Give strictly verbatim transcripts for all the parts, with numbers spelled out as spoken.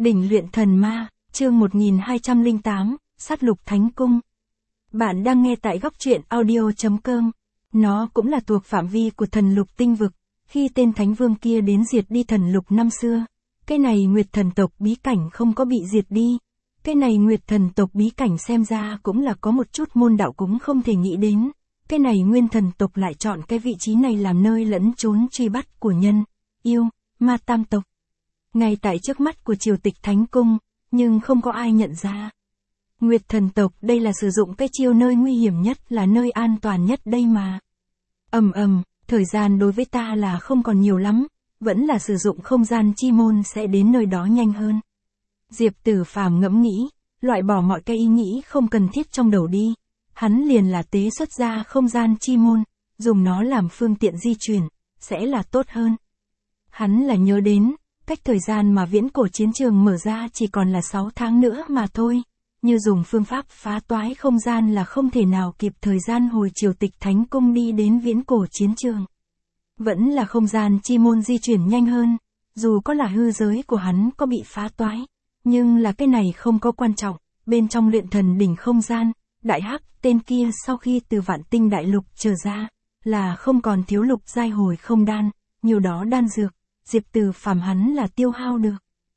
Đỉnh luyện thần ma, chương một nghìn hai trăm lẻ tám, sát lục thánh cung. Bạn đang nghe tại góc truyện audio chấm com. Nó cũng là thuộc phạm vi của thần lục tinh vực, khi tên thánh vương kia đến diệt đi thần lục năm xưa. Cái này nguyệt thần tộc bí cảnh không có bị diệt đi. Cái này nguyệt thần tộc bí cảnh xem ra cũng là có một chút môn đạo cũng không thể nghĩ đến. Cái này nguyên thần tộc lại chọn cái vị trí này làm nơi lẫn trốn truy bắt của nhân, yêu, ma tam tộc. Ngay tại trước mắt của triều tịch thánh cung, nhưng không có ai nhận ra. Nguyệt thần tộc đây là sử dụng cái chiêu nơi nguy hiểm nhất là nơi an toàn nhất đây mà. Ầm ầm, thời gian đối với ta là không còn nhiều lắm, vẫn là sử dụng không gian chi môn sẽ đến nơi đó nhanh hơn. Diệp Tử Phàm ngẫm nghĩ, loại bỏ mọi cái ý nghĩ không cần thiết trong đầu đi. Hắn liền là tế xuất ra không gian chi môn, dùng nó làm phương tiện di chuyển, sẽ là tốt hơn. Hắn là nhớ đến, cách thời gian mà viễn cổ chiến trường mở ra chỉ còn là sáu tháng nữa mà thôi. Như dùng phương pháp phá toái không gian là không thể nào kịp thời gian hồi triều tịch thánh cung đi đến viễn cổ chiến trường. Vẫn là không gian chi môn di chuyển nhanh hơn, dù có là hư giới của hắn có bị phá toái. Nhưng là cái này không có quan trọng, bên trong luyện thần đỉnh không gian, đại hắc tên kia sau khi từ vạn tinh đại lục trở ra, là không còn thiếu lục giai hồi không đan, nhiều đó đan dược, Diệp Tử Phàm hắn là tiêu hao được.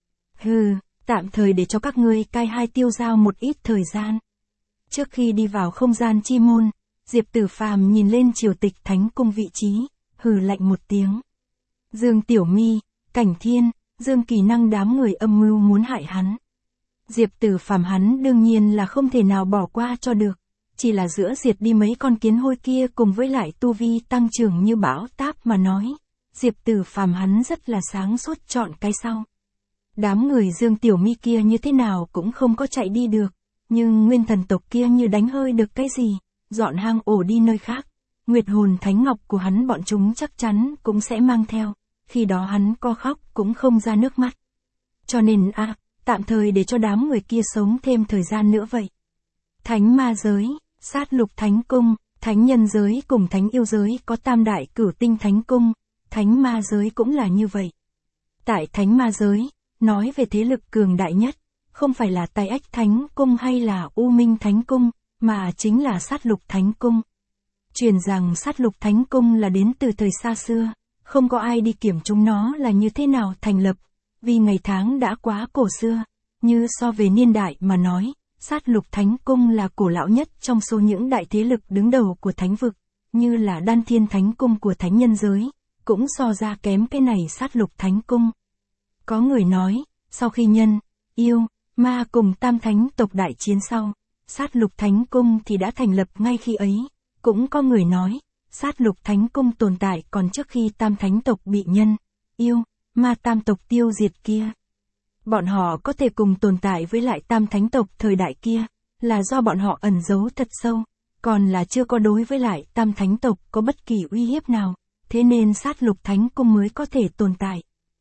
Hừ, tạm thời để cho các ngươi cai hai tiêu giao một ít thời gian. Trước khi đi vào không gian chi môn, Diệp Tử Phàm nhìn lên triều tịch thánh cung vị trí, hừ lạnh một tiếng. Dương Tiểu Mi, Cảnh Thiên, Dương Kỳ Năng đám người âm mưu muốn hại hắn. Diệp Tử Phàm hắn đương nhiên là không thể nào bỏ qua cho được, chỉ là giữa diệt đi mấy con kiến hôi kia cùng với lại tu vi tăng trưởng như bão táp mà nói, Diệp Tử Phàm hắn rất là sáng suốt chọn cái sau. Đám người Dương Tiểu Mi kia như thế nào cũng không có chạy đi được, nhưng nguyên thần tộc kia như đánh hơi được cái gì, dọn hang ổ đi nơi khác, Nguyệt hồn thánh ngọc của hắn bọn chúng chắc chắn cũng sẽ mang theo, khi đó hắn co khóc cũng không ra nước mắt. Cho nên a à, tạm thời để cho đám người kia sống thêm thời gian nữa vậy. Thánh ma giới, sát lục thánh cung, thánh nhân giới cùng thánh yêu giới có tam đại cửu tinh thánh cung, thánh ma giới cũng là như vậy. Tại thánh ma giới, nói về thế lực cường đại nhất, không phải là Tài Ách Thánh Cung hay là U Minh Thánh Cung, mà chính là sát lục thánh cung. Truyền rằng sát lục thánh cung là đến từ thời xa xưa, không có ai đi kiểm chúng nó là như thế nào thành lập, vì ngày tháng đã quá cổ xưa, như so về niên đại mà nói, sát lục thánh cung là cổ lão nhất trong số những đại thế lực đứng đầu của thánh vực, như là Đan Thiên Thánh Cung của thánh nhân giới, cũng so ra kém cái này sát lục thánh cung. Có người nói, sau khi nhân, yêu, ma cùng tam thánh tộc đại chiến sau, sát lục thánh cung thì đã thành lập ngay khi ấy. Cũng có người nói, sát lục thánh cung tồn tại còn trước khi tam thánh tộc bị nhân, yêu, ma tam tộc tiêu diệt kia. Bọn họ có thể cùng tồn tại với lại tam thánh tộc thời đại kia, là do bọn họ ẩn giấu thật sâu, còn là chưa có đối với lại tam thánh tộc có bất kỳ uy hiếp nào, thế nên sát lục thánh cung mới có thể tồn tại.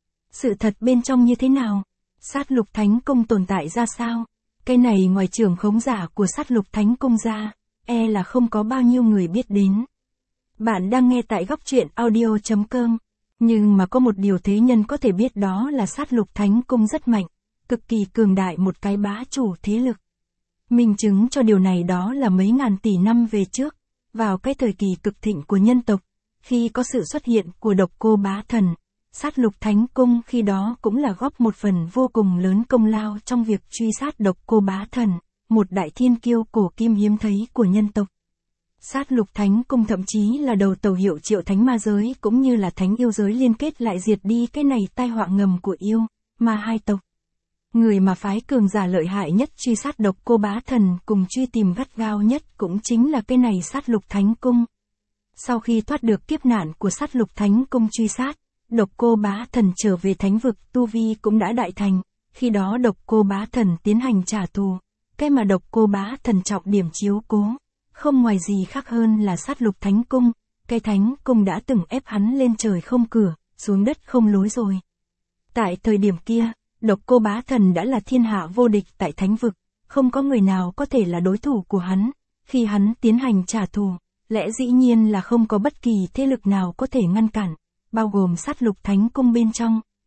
Sự thật bên trong như thế nào? Sát lục thánh cung tồn tại ra sao? Cái này ngoài trưởng khống giả của sát lục thánh cung ra, e là không có bao nhiêu người biết đến. Bạn đang nghe tại góc truyện audio chấm com, nhưng mà có một điều thế nhân có thể biết đó là sát lục thánh cung rất mạnh, cực kỳ cường đại một cái bá chủ thế lực. Minh chứng cho điều này đó là mấy ngàn tỷ năm về trước, vào cái thời kỳ cực thịnh của nhân tộc, khi có sự xuất hiện của độc cô bá thần, sát lục thánh cung khi đó cũng là góp một phần vô cùng lớn công lao trong việc truy sát độc cô bá thần, một đại thiên kiêu cổ kim hiếm thấy của nhân tộc. Sát lục thánh cung thậm chí là đầu tàu hiệu triệu thánh ma giới cũng như là thánh yêu giới liên kết lại diệt đi cái này tai họa ngầm của yêu, ma hai tộc. Người mà phái cường giả lợi hại nhất truy sát độc cô bá thần cùng truy tìm gắt gao nhất cũng chính là cái này sát lục thánh cung. Sau khi thoát được kiếp nạn của sát lục thánh cung truy sát, độc cô bá thần trở về thánh vực tu vi cũng đã đại thành, khi đó độc cô bá thần tiến hành trả thù. Cái mà độc cô bá thần trọng điểm chiếu cố, không ngoài gì khác hơn là sát lục thánh cung, cái thánh cung đã từng ép hắn lên trời không cửa, xuống đất không lối rồi. Tại thời điểm kia, độc cô bá thần đã là thiên hạ vô địch tại thánh vực, không có người nào có thể là đối thủ của hắn, khi hắn tiến hành trả thù, lẽ dĩ nhiên là không có bất kỳ thế lực nào có thể ngăn cản, bao gồm sát lục thánh cung bên trong.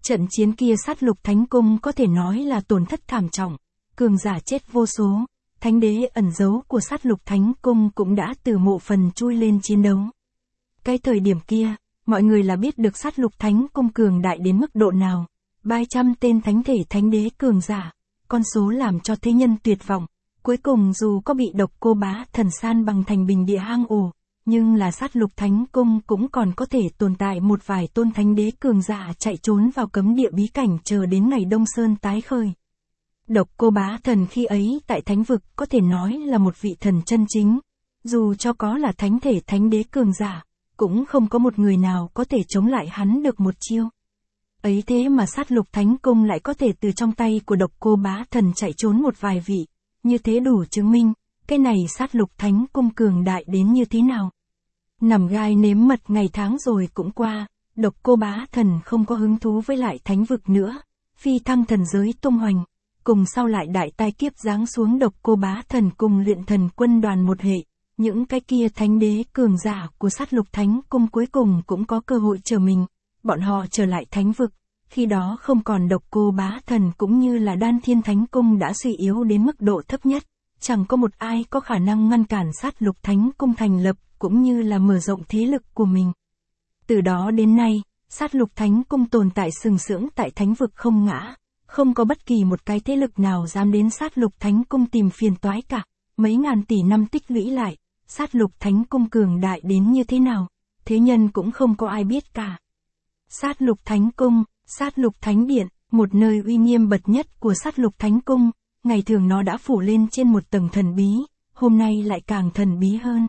Trận chiến kia sát lục thánh cung có thể nói là tổn thất thảm trọng, cường giả chết vô số, thánh đế ẩn giấu của sát lục thánh cung cũng đã từ mộ phần chui lên chiến đấu. Cái thời điểm kia, mọi người là biết được sát lục thánh cung cường đại đến mức độ nào, ba trăm tên thánh thể thánh đế cường giả, con số làm cho thế nhân tuyệt vọng, cuối cùng dù có bị độc cô bá thần san bằng thành bình địa hang ổ, nhưng là sát lục thánh cung cũng còn có thể tồn tại một vài tôn thánh đế cường giả chạy trốn vào cấm địa bí cảnh chờ đến ngày Đông Sơn tái khởi. Độc cô bá thần khi ấy tại thánh vực có thể nói là một vị thần chân chính, dù cho có là thánh thể thánh đế cường giả, cũng không có một người nào có thể chống lại hắn được một chiêu. Ấy thế mà sát lục thánh cung lại có thể từ trong tay của độc cô bá thần chạy trốn một vài vị, như thế đủ chứng minh, cái này sát lục thánh cung cường đại đến như thế nào. Nằm gai nếm mật ngày tháng rồi cũng qua, độc cô bá thần không có hứng thú với lại thánh vực nữa, phi thăng thần giới tung hoành, cùng sau lại đại tai kiếp giáng xuống độc cô bá thần cùng luyện thần quân đoàn một hệ, những cái kia thánh đế cường giả của sát lục thánh cung cuối cùng cũng có cơ hội trở mình, bọn họ trở lại thánh vực, khi đó không còn độc cô bá thần cũng như là đan thiên thánh cung đã suy yếu đến mức độ thấp nhất, chẳng có một ai có khả năng ngăn cản sát lục thánh cung thành lập cũng như là mở rộng thế lực của mình. Từ đó đến nay, sát lục thánh cung tồn tại sừng sững tại thánh vực không ngã, không có bất kỳ một cái thế lực nào dám đến sát lục thánh cung tìm phiền toái cả, mấy ngàn tỷ năm tích lũy lại, sát lục thánh cung cường đại đến như thế nào, thế nhân cũng không có ai biết cả. Sát lục thánh cung, sát lục thánh điện, một nơi uy nghiêm bậc nhất của sát lục thánh cung, ngày thường nó đã phủ lên trên một tầng thần bí, hôm nay lại càng thần bí hơn.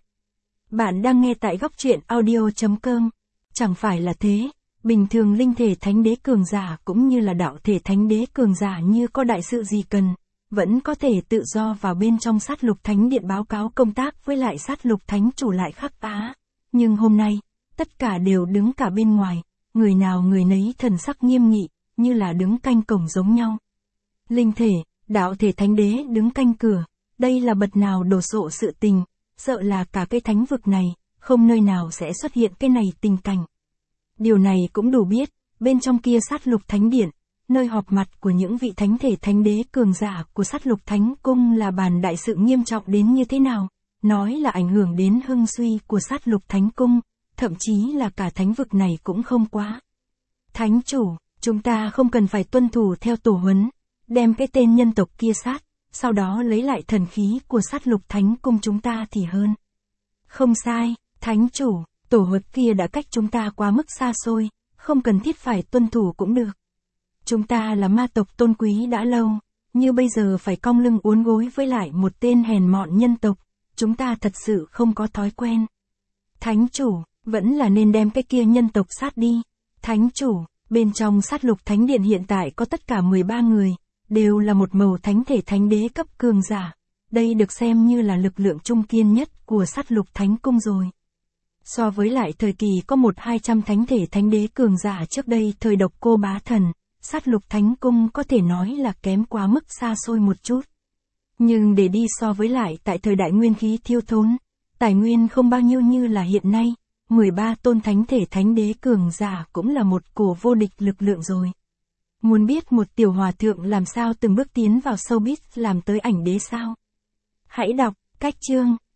Bạn đang nghe tại góc truyện audio chấm com. Chẳng phải là thế, bình thường linh thể thánh đế cường giả cũng như là đạo thể thánh đế cường giả như có đại sự gì cần, vẫn có thể tự do vào bên trong sát lục thánh điện báo cáo công tác với lại sát lục thánh chủ lại khắc á. Nhưng hôm nay, tất cả đều đứng cả bên ngoài, người nào người nấy thần sắc nghiêm nghị, như là đứng canh cổng giống nhau. Linh thể, đạo thể thánh đế đứng canh cửa, đây là bậc nào đồ sộ sự tình, sợ là cả cái thánh vực này, không nơi nào sẽ xuất hiện cái này tình cảnh. Điều này cũng đủ biết, bên trong kia sát lục thánh điện, nơi họp mặt của những vị thánh thể thánh đế cường giả của sát lục thánh cung là bàn đại sự nghiêm trọng đến như thế nào, nói là ảnh hưởng đến hưng suy của sát lục thánh cung, thậm chí là cả thánh vực này cũng không quá. Thánh chủ, chúng ta không cần phải tuân thủ theo tổ huấn, đem cái tên nhân tộc kia sát, sau đó lấy lại thần khí của sát lục thánh cung chúng ta thì hơn. Không sai, thánh chủ, tổ huấn kia đã cách chúng ta quá mức xa xôi, không cần thiết phải tuân thủ cũng được. Chúng ta là ma tộc tôn quý đã lâu, như bây giờ phải cong lưng uốn gối với lại một tên hèn mọn nhân tộc, chúng ta thật sự không có thói quen. Thánh chủ, vẫn là nên đem cái kia nhân tộc sát đi. Thánh chủ, bên trong sát lục thánh điện hiện tại có tất cả mười ba người, đều là một màu thánh thể thánh đế cấp cường giả. Đây được xem như là lực lượng trung kiên nhất của sát lục thánh cung rồi. So với lại thời kỳ có một hai trăm thánh thể thánh đế cường giả trước đây thời độc cô bá thần, sát lục thánh cung có thể nói là kém quá mức xa xôi một chút. Nhưng để đi so với lại tại thời đại nguyên khí thiếu thốn, tài nguyên không bao nhiêu như là hiện nay, mười ba tôn thánh thể thánh đế cường giả cũng là một cổ vô địch lực lượng rồi. Muốn biết một tiểu hòa thượng làm sao từng bước tiến vào showbiz làm tới ảnh đế sao? Hãy đọc, cách chương,